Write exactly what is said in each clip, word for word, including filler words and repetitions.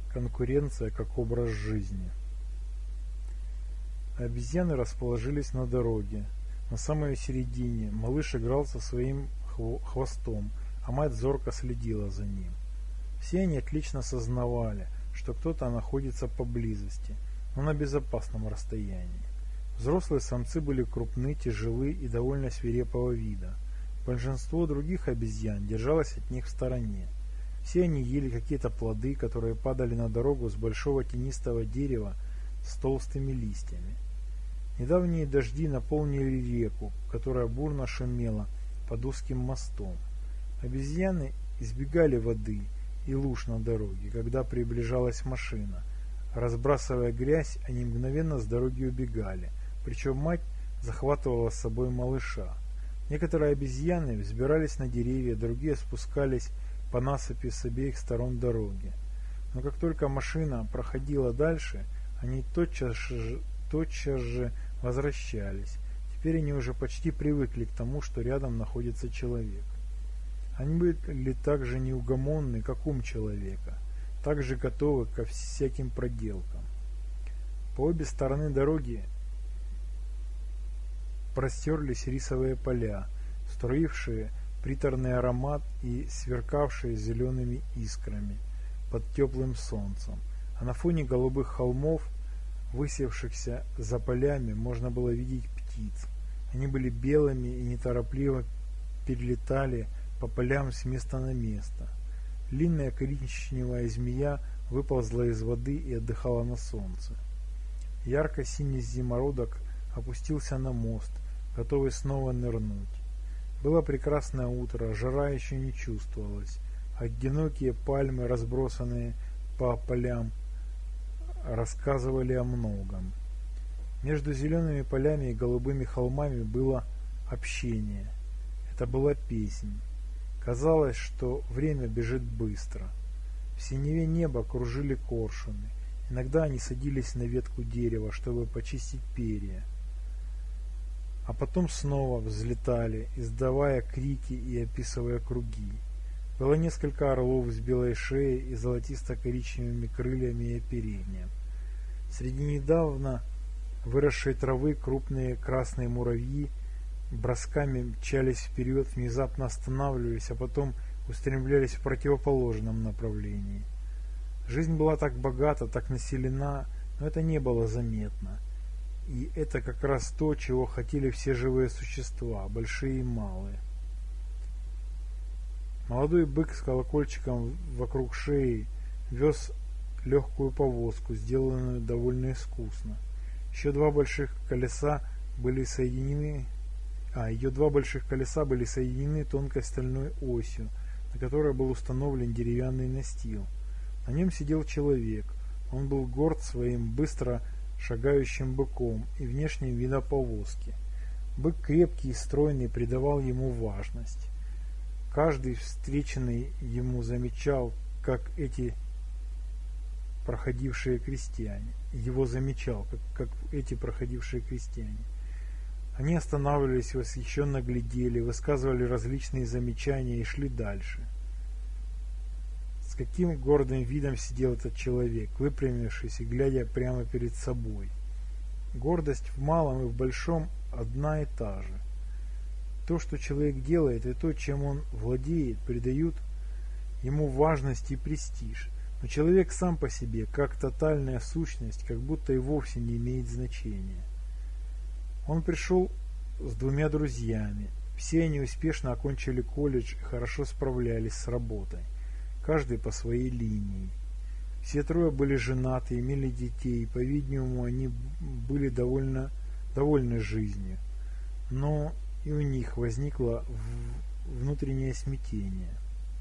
Конкуренция как образ жизни. Обезьяны расположились на дороге. На самой середине малыш играл со своим хвостом, а мать зорко следила за ним. Все они отлично сознавали, что кто-то находится поблизости, но на безопасном расстоянии. Взрослые самцы были крупны, тяжелы и довольно свирепого вида. Большинство других обезьян держалось от них в стороне. Все они ели какие-то плоды, которые падали на дорогу с большого тенистого дерева с толстыми листьями. Недавние дожди наполнили реку, которая бурно шумела под узким мостом. Обезьяны избегали воды и луж на дороге, когда приближалась машина. Разбрасывая грязь, они мгновенно с дороги убегали, причем мать захватывала с собой малыша. Некоторые обезьяны взбирались на деревья, другие спускались по насыпи с обеих сторон дороги. Но как только машина проходила дальше, они тотчас же, тотчас же возвращались. Теперь они уже почти привыкли к тому, что рядом находится человек. Они были так же неугомонны, как ум человека, так же готовы ко всяким проделкам. По обе стороны дороги простерлись рисовые поля, струившие приторный аромат и сверкавшие зелеными искрами под теплым солнцем, а на фоне голубых холмов, высевшихся за полями, можно было видеть птиц. Они были белыми и неторопливо перелетали по полям с места на место. Длинная коричневая змея выползла из воды и отдыхала на солнце. Ярко-синий зимородок опустился на мост, готовый снова нырнуть. Было прекрасное утро, жара еще не чувствовалась. Одинокие пальмы, разбросанные по полям, рассказывали о многом. Между зелеными полями и голубыми холмами было общение. Это была песнь. Казалось, что время бежит быстро. В синеве неба кружили коршуны. Иногда они садились на ветку дерева, чтобы почистить перья. А потом снова взлетали, издавая крики и описывая круги. Было несколько орлов с белой шеей и золотисто-коричневыми крыльями и оперением. Среди недавно выросшей травы крупные красные муравьи бросками мчались вперед, внезапно останавливались, а потом устремлялись в противоположном направлении. Жизнь была так богата, так населена, но это не было заметно. И это как раз то, чего хотели все живые существа, большие и малые. Молодой бык с колокольчиком вокруг шеи вез легкую повозку, сделанную довольно искусно. Еще два больших колеса были соединены, а ее два больших колеса были соединены тонкой стальной осью, на которой был установлен деревянный настил. На нем сидел человек. Он был горд своим быстро шагающим быком и внешним видом повозки. Бык крепкий и стройный придавал ему важность. Каждый встреченный ему замечал, как эти проходившие крестьяне. Его замечал, как, как эти проходившие крестьяне. Они останавливались, восхищенно глядели, высказывали различные замечания и шли дальше. С каким гордым видом сидел этот человек, выпрямившись и глядя прямо перед собой. Гордость в малом и в большом одна и та же. То, что человек делает, и то, чем он владеет, придают ему важность и престиж. Но человек сам по себе, как тотальная сущность, как будто и вовсе не имеет значения. Он пришел с двумя друзьями. Все они успешно окончили колледж и хорошо справлялись с работой. Каждый по своей линии. Все трое были женаты, имели детей, и, по-видимому, они были довольно довольны жизнью. Но и у них возникло внутреннее смятение.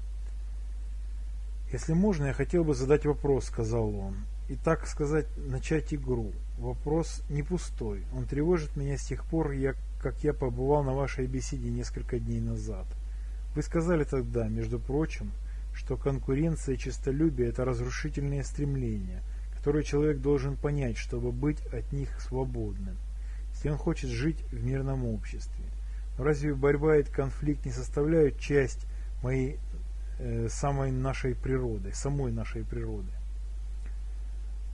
«Если можно, я хотел бы задать вопрос», — сказал он, — «и, так сказать, начать игру. Вопрос не пустой. Он тревожит меня с тех пор, я, как я побывал на вашей беседе несколько дней назад. Вы сказали тогда, между прочим, что конкуренция и честолюбие – это разрушительные стремления, которые человек должен понять, чтобы быть от них свободным, если он хочет жить в мирном обществе. Но разве борьба и конфликт не составляют часть моей э, самой нашей природы, самой нашей природы?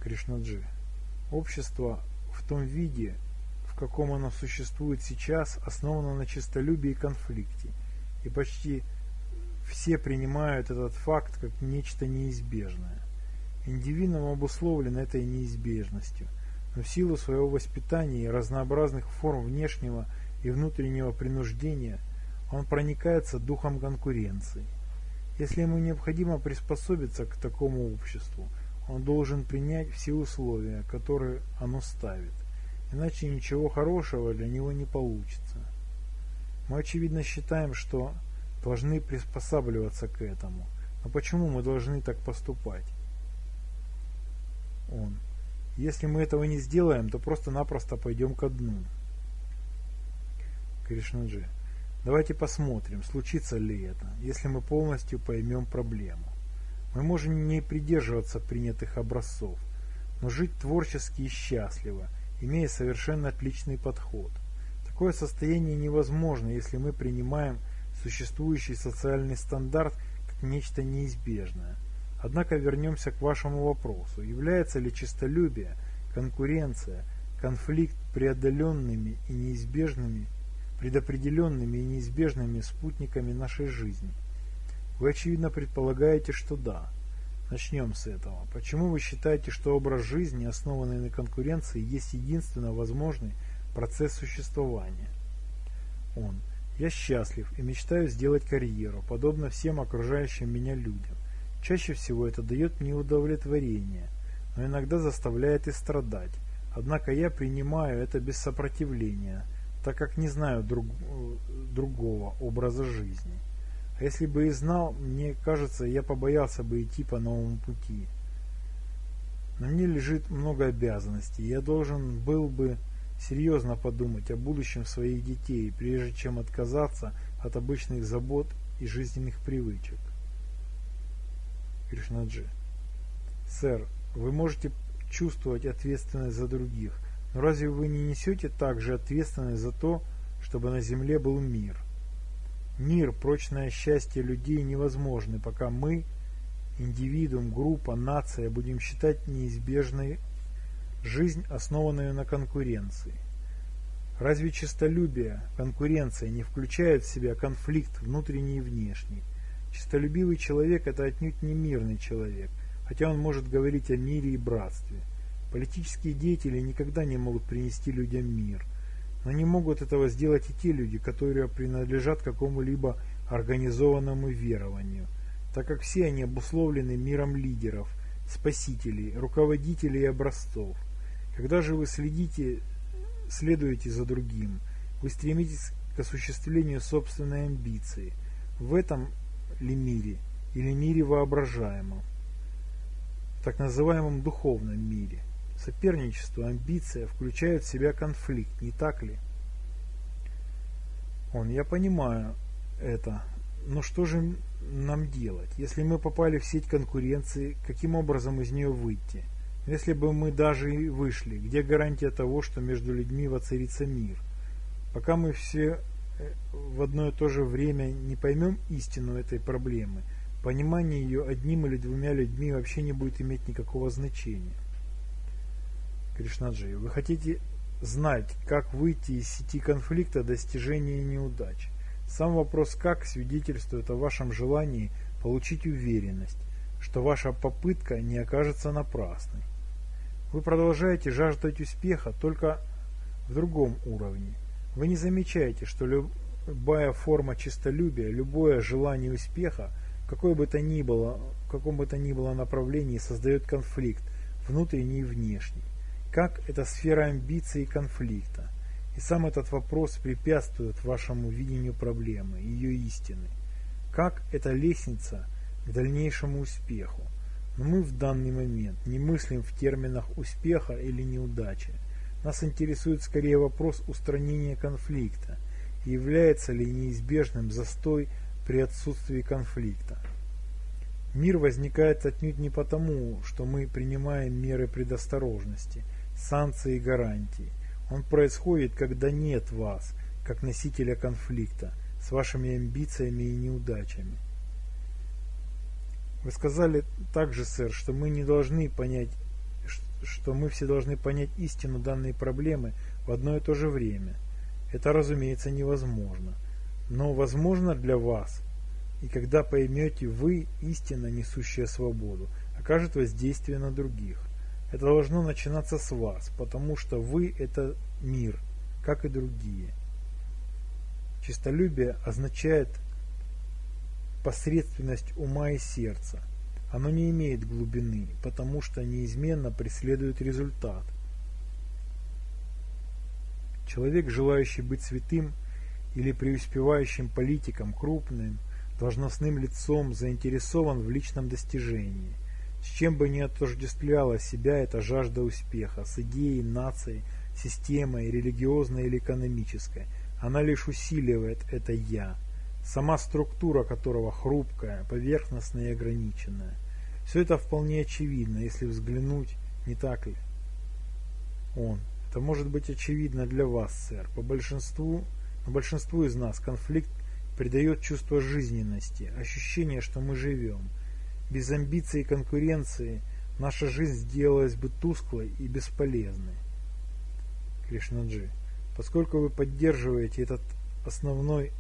Кришнаджи. Общество в том виде, в каком оно существует сейчас, основано на честолюбии и конфликте, и почти все принимают этот факт как нечто неизбежное. Индивидуум обусловлен этой неизбежностью, но в силу своего воспитания и разнообразных форм внешнего и внутреннего принуждения он проникается духом конкуренции. Если ему необходимо приспособиться к такому обществу, он должен принять все условия, которые оно ставит, иначе ничего хорошего для него не получится. Мы очевидно считаем, что должны приспосабливаться к этому, но почему мы должны так поступать? Он. Если мы этого не сделаем, то просто-напросто пойдем ко дну. Кришнаджи. Давайте посмотрим, случится ли это, если мы полностью поймем проблему. Мы можем не придерживаться принятых образцов, но жить творчески и счастливо, имея совершенно отличный подход. Такое состояние невозможно, если мы принимаем существующий социальный стандарт как нечто неизбежное. Однако вернемся к вашему вопросу. Является ли честолюбие, конкуренция, конфликт преодоленными и неизбежными, предопределенными и неизбежными спутниками нашей жизни? Вы, очевидно, предполагаете, что да. Начнем с этого. Почему вы считаете, что образ жизни, основанный на конкуренции, есть единственно возможный процесс существования? Он. Я счастлив и мечтаю сделать карьеру, подобно всем окружающим меня людям. Чаще всего это дает мне удовлетворение, но иногда заставляет и страдать. Однако я принимаю это без сопротивления, так как не знаю друг, другого образа жизни. А если бы и знал, мне кажется, я побоялся бы идти по новому пути. На мне лежит много обязанностей, и я должен был бы серьезно подумать о будущем своих детей, прежде чем отказаться от обычных забот и жизненных привычек. Кришнаджи. Сэр, вы можете чувствовать ответственность за других, но разве вы не несете также ответственность за то, чтобы на земле был мир? Мир, прочное счастье людей невозможны, пока мы, индивидуум, группа, нация, будем считать неизбежной жизнь, основанную на конкуренции. Разве честолюбие, конкуренция не включает в себя конфликт внутренний и внешний? Честолюбивый человек – это отнюдь не мирный человек, хотя он может говорить о мире и братстве. Политические деятели никогда не могут принести людям мир, но не могут этого сделать и те люди, которые принадлежат какому-либо организованному верованию, так как все они обусловлены миром лидеров, спасителей, руководителей и образцов. Когда же вы следите, следуете за другим, вы стремитесь к осуществлению собственной амбиции. В этом ли мире или мире воображаемом, в так называемом духовном мире? Соперничество, амбиция включают в себя конфликт, не так ли? Он, я понимаю это, но что же нам делать? Если мы попали в сеть конкуренции, каким образом из нее выйти? Если бы мы даже и вышли, где гарантия того, что между людьми воцарится мир? Пока мы все в одно и то же время не поймем истину этой проблемы, понимание ее одним или двумя людьми вообще не будет иметь никакого значения. Кришнаджи, вы хотите знать, как выйти из сети конфликта, достижения неудач. Сам вопрос «как» свидетельствует о вашем желании получить уверенность, что ваша попытка не окажется напрасной. Вы продолжаете жаждать успеха только в другом уровне. Вы не замечаете, что любая форма честолюбия, любое желание успеха, какое бы то ни было, в каком бы то ни было направлении, создает конфликт, внутренний и внешний. Как это сфера амбиций и конфликта. И сам этот вопрос препятствует вашему видению проблемы, ее истины. Как это лестница к дальнейшему успеху. Но мы в данный момент не мыслим в терминах успеха или неудачи. Нас интересует скорее вопрос устранения конфликта и является ли неизбежным застой при отсутствии конфликта. Мир возникает отнюдь не потому, что мы принимаем меры предосторожности, санкции и гарантии. Он происходит, когда нет вас, как носителя конфликта, с вашими амбициями и неудачами. Вы сказали также, сэр, что мы не должны понять, что мы все должны понять истину данной проблемы в одно и то же время. Это, разумеется, невозможно. Но возможно для вас, и когда поймете вы, истина, несущая свободу, окажет воздействие на других. Это должно начинаться с вас, потому что вы – это мир, как и другие. Честолюбие означает посредственность ума и сердца. Оно не имеет глубины, потому что неизменно преследует результат. Человек, желающий быть святым или преуспевающим политиком, крупным, должностным лицом, заинтересован в личном достижении. С чем бы ни отождествляла себя эта жажда успеха, с идеей, нацией, системой, религиозной или экономической, она лишь усиливает это «я», сама структура которого хрупкая, поверхностная и ограниченная. Все это вполне очевидно, если взглянуть, не так ли? Он. Это может быть очевидно для вас, сэр. По большинству, но большинству из нас конфликт придает чувство жизненности, ощущение, что мы живем. Без амбиций и конкуренции наша жизнь сделалась бы тусклой и бесполезной. Кришнаджи. Поскольку вы поддерживаете этот основной,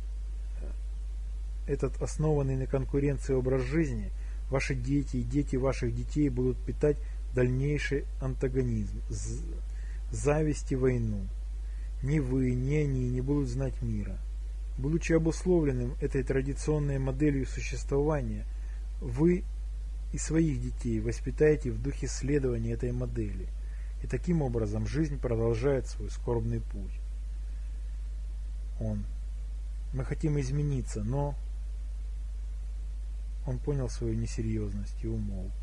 этот основанный на конкуренции образ жизни, ваши дети и дети ваших детей будут питать дальнейший антагонизм, зависть и войну. Ни вы, ни они не будут знать мира. Будучи обусловленным этой традиционной моделью существования, вы и своих детей воспитаете в духе следования этой модели. И таким образом жизнь продолжает свой скорбный путь. Он. Мы хотим измениться, но... Он понял свою несерьезность и умолк.